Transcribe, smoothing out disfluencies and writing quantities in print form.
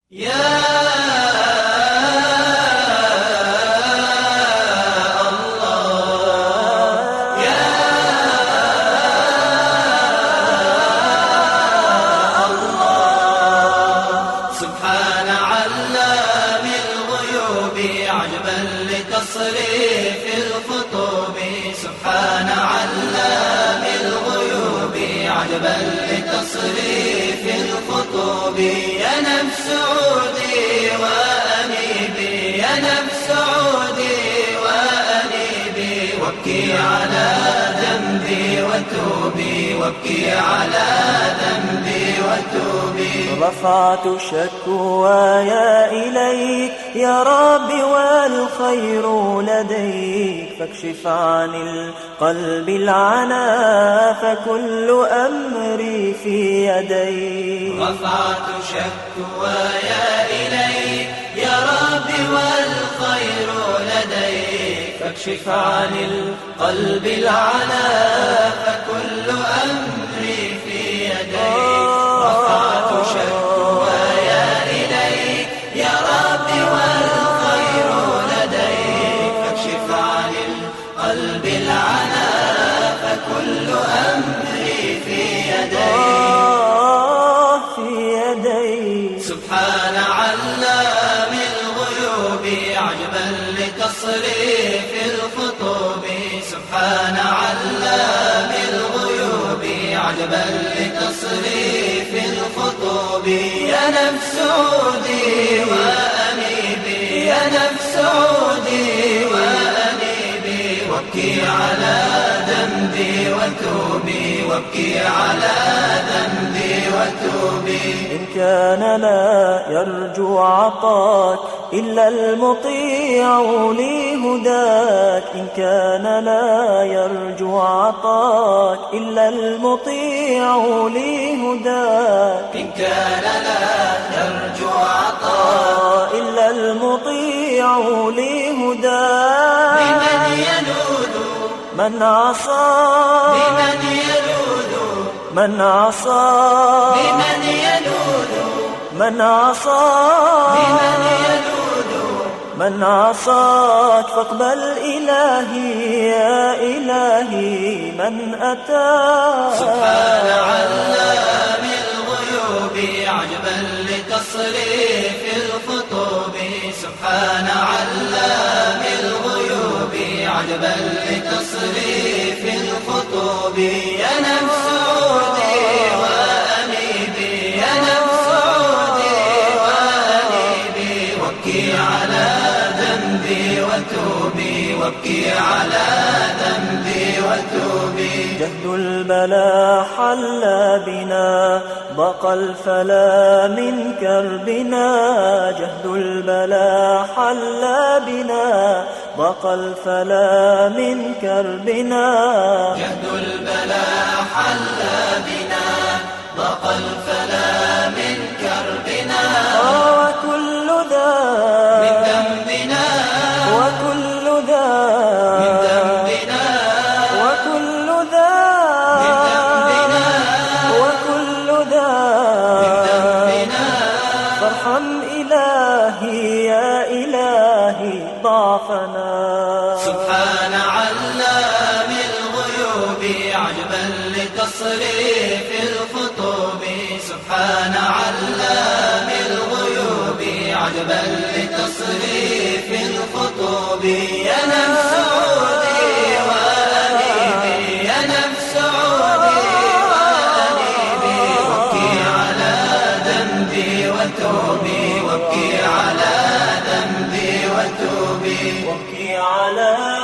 سبحان علام الغيوب عجبا لتصريف الخطوب سبحان علام الغيوب عجبا لتصريف الخطوب يا نفس عودي وأنيبي يا نفس عودي وأنيبي وابكي على ذنبي وتوبي وابكي على ذنبي وتوبي رفعت شكواي إليك يا رب والخير لديك فاكشف عن القلب العنا فكل أمري في يديك رفعت شكواي إليك يا رب والخير لديك فاكشف عن القلب العنا فكل أمري في يديك رفعت شكواي إليك يا رب والخير لديك فاكشف عن القلب العنا فكل أمري في يديك سبحان علام الغيوب عجبا لتصريف الخطوب سبحان علام الغيوب عجبا لتصريف الخطوب يا نفس عودي وأنيبي يا نفس عودي وأنيبي وابكي على ذنبي وتوبي وابكي على ذنبي وتوبي إن كان لا يرجو عطاك إلا المطيع لهداك إن كان لا يرجو عطاك إلا المطيع لهداك إن كان لا يرجو عطاك إلا المطيع لهداك بمن يلوذ من عصاك بمن يلوذ من عصاك بمن يلوذ من عصاك بمن يلوذ من عصاك فاقبل إلهي يا إلهي من أتاك سبحان علام الغيوب عجبا لتصريف الخطوب سبحان علام الغيوب عجبا لتصريف الخطوب يا نفس عودي وأنيبي يا نفس عودي وأنيبي وابكي على ذنبي وتوبي وابكي على ذنبي وتوبي جهد البلا حل بنا ضاق الفلا من كربنا جهد البلا حل بنا ضاق الفلا من كربنا جهد البلا حل بنا ضاق الفلا من كربنا وكل ذا من ذنبنا وكل ذا من ذنبنا وكل ذا من ذنبنا وكل ذا من ذنبنا فارحم إلهي يا إلهي ضعفنا سبحان علام الغيوب عجبا لتصريف الخطوب سبحان علام الغيوب عجبا لتصريف الخطوب يا نفس عودي وأنيبي يا نفس عودي وأنيبي وابكي على ذنبي وتوبي وابكي على ذنبي وتوبي وابكي على